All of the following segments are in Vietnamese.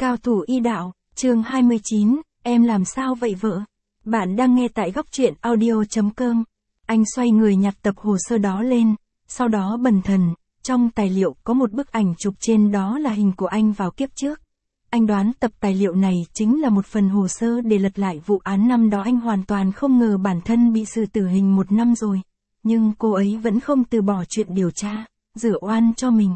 Cao thủ y đạo, chương 29, em làm sao vậy vợ? Bạn đang nghe tại góc truyện audio.com. Anh xoay người nhặt tập hồ sơ đó lên, sau đó bần thần, trong tài liệu có một bức ảnh chụp trên đó là hình của anh vào kiếp trước. Anh đoán tập tài liệu này chính là một phần hồ sơ để lật lại vụ án năm đó. Anh hoàn toàn không ngờ bản thân bị xử tử hình 1 năm rồi. Nhưng cô ấy vẫn không từ bỏ chuyện điều tra, rửa oan cho mình.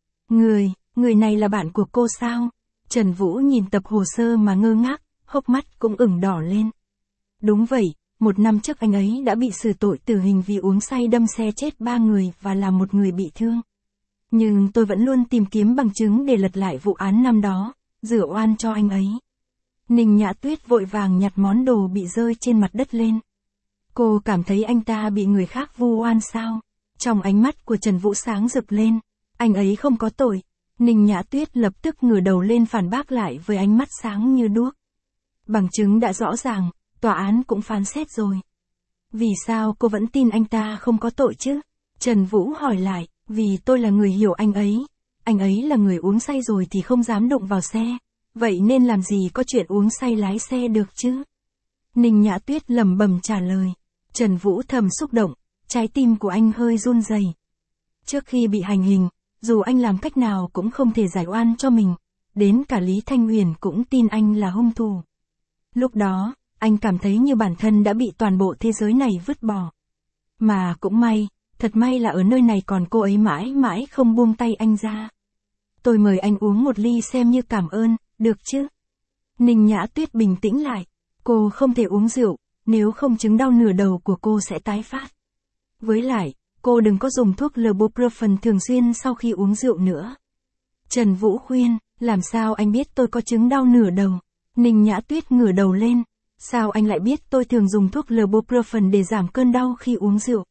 Người này là bạn của cô sao? Trần Vũ nhìn tập hồ sơ mà ngơ ngác, hốc mắt cũng ửng đỏ lên. Đúng vậy, 1 năm trước anh ấy đã bị xử tội tử hình vì uống say đâm xe chết 3 người và làm 1 người bị thương. Nhưng tôi vẫn luôn tìm kiếm bằng chứng để lật lại vụ án năm đó, rửa oan cho anh ấy. Ninh Nhã Tuyết vội vàng nhặt món đồ bị rơi trên mặt đất lên. Cô cảm thấy anh ta bị người khác vu oan sao? Trong ánh mắt của Trần Vũ sáng rực lên, anh ấy không có tội. Ninh Nhã Tuyết lập tức ngửa đầu lên phản bác lại với ánh mắt sáng như đuốc. Bằng chứng đã rõ ràng, tòa án cũng phán xét rồi. Vì sao cô vẫn tin anh ta không có tội chứ? Trần Vũ hỏi lại, vì tôi là người hiểu anh ấy là người uống say rồi thì không dám đụng vào xe, vậy nên làm gì có chuyện uống say lái xe được chứ? Ninh Nhã Tuyết lẩm bẩm trả lời. Trần Vũ thầm xúc động, trái tim của anh hơi run rẩy. Trước khi bị hành hình, dù anh làm cách nào cũng không thể giải oan cho mình, đến cả Lý Thanh Huyền cũng tin anh là hung thủ. Lúc đó, anh cảm thấy như bản thân đã bị toàn bộ thế giới này vứt bỏ. Mà cũng may, thật may là ở nơi này còn cô ấy mãi mãi không buông tay anh ra. Tôi mời anh uống 1 ly xem như cảm ơn, được chứ? Ninh Nhã Tuyết bình tĩnh lại, cô không thể uống rượu, nếu không chứng đau nửa đầu của cô sẽ tái phát. Với lại, cô đừng có dùng thuốc ibuprofen thường xuyên sau khi uống rượu nữa. Trần Vũ khuyên, làm sao anh biết tôi có chứng đau nửa đầu? Ninh Nhã Tuyết ngửa đầu lên, sao anh lại biết tôi thường dùng thuốc ibuprofen để giảm cơn đau khi uống rượu?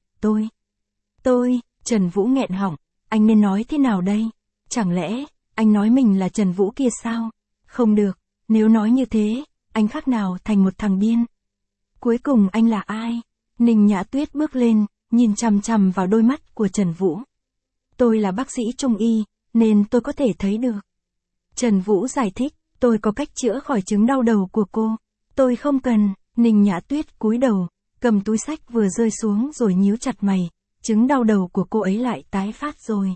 Trần Vũ nghẹn họng, anh nên nói thế nào đây? Chẳng lẽ, anh nói mình là Trần Vũ kia sao? Không được, nếu nói như thế, anh khác nào thành một thằng điên. Cuối cùng anh là ai? Ninh Nhã Tuyết bước lên, nhìn chằm chằm vào đôi mắt của Trần Vũ. Tôi là bác sĩ trung y, nên tôi có thể thấy được. Trần Vũ giải thích, tôi có cách chữa khỏi chứng đau đầu của cô. Tôi không cần. Ninh Nhã Tuyết cúi đầu, cầm túi xách vừa rơi xuống rồi nhíu chặt mày, chứng đau đầu của cô ấy lại tái phát rồi.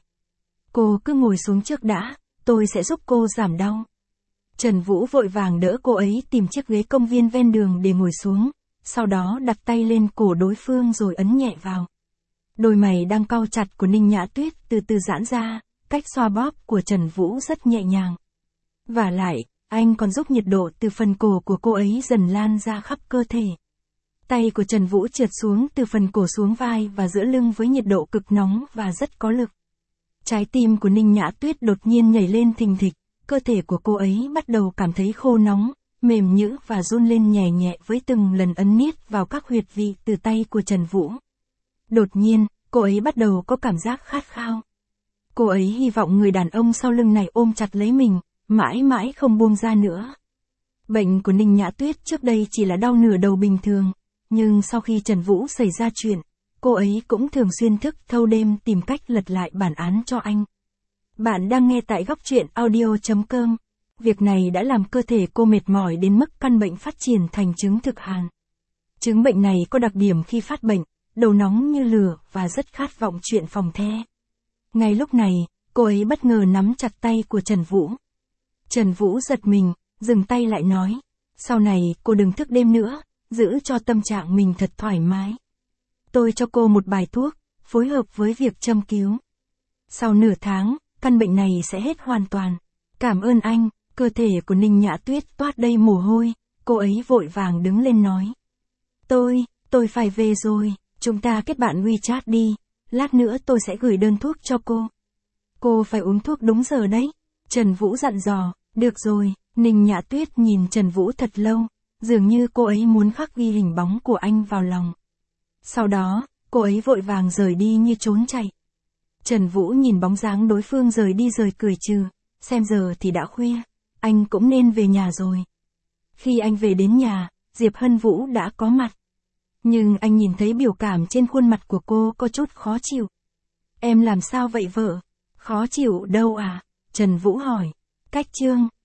Cô cứ ngồi xuống trước đã, tôi sẽ giúp cô giảm đau. Trần Vũ vội vàng đỡ cô ấy tìm chiếc ghế công viên ven đường để ngồi xuống, sau đó đặt tay lên cổ đối phương rồi ấn nhẹ vào. Đôi mày đang cau chặt của Ninh Nhã Tuyết từ từ giãn ra, cách xoa bóp của Trần Vũ rất nhẹ nhàng. Vả lại, anh còn giúp nhiệt độ từ phần cổ của cô ấy dần lan ra khắp cơ thể. Tay của Trần Vũ trượt xuống từ phần cổ xuống vai và giữa lưng với nhiệt độ cực nóng và rất có lực. Trái tim của Ninh Nhã Tuyết đột nhiên nhảy lên thình thịch, cơ thể của cô ấy bắt đầu cảm thấy khô nóng, mềm nhũn và run lên nhẹ nhẹ với từng lần ấn niết vào các huyệt vị từ tay của Trần Vũ. Đột nhiên, cô ấy bắt đầu có cảm giác khát khao. Cô ấy hy vọng người đàn ông sau lưng này ôm chặt lấy mình, mãi mãi không buông ra nữa. Bệnh của Ninh Nhã Tuyết trước đây chỉ là đau nửa đầu bình thường, nhưng sau khi Trần Vũ xảy ra chuyện, cô ấy cũng thường xuyên thức thâu đêm tìm cách lật lại bản án cho anh. Bạn đang nghe tại góc truyện audio.com. Việc này đã làm cơ thể cô mệt mỏi đến mức căn bệnh phát triển thành chứng thực hàn. Chứng bệnh này có đặc điểm khi phát bệnh, đầu nóng như lửa và rất khát vọng chuyện phòng the. Ngay lúc này, cô ấy bất ngờ nắm chặt tay của Trần Vũ. Trần Vũ giật mình, dừng tay lại nói, sau này cô đừng thức đêm nữa, giữ cho tâm trạng mình thật thoải mái. Tôi cho cô một bài thuốc, phối hợp với việc châm cứu. Sau nửa tháng, căn bệnh này sẽ hết hoàn toàn. Cảm ơn anh. Cơ thể của Ninh Nhã Tuyết toát đầy mồ hôi, cô ấy vội vàng đứng lên nói. Tôi phải về rồi, chúng ta kết bạn WeChat đi, lát nữa tôi sẽ gửi đơn thuốc cho cô. Cô phải uống thuốc đúng giờ đấy. Trần Vũ dặn dò, được rồi. Ninh Nhã Tuyết nhìn Trần Vũ thật lâu, dường như cô ấy muốn khắc ghi hình bóng của anh vào lòng. Sau đó, cô ấy vội vàng rời đi như trốn chạy. Trần Vũ nhìn bóng dáng đối phương rời đi rồi cười trừ, xem giờ thì đã khuya, anh cũng nên về nhà rồi. Khi anh về đến nhà, Diệp Hân Vũ đã có mặt. Nhưng anh nhìn thấy biểu cảm trên khuôn mặt của cô có chút khó chịu. Em làm sao vậy vợ? Khó chịu đâu à? Trần Vũ hỏi. Cách chương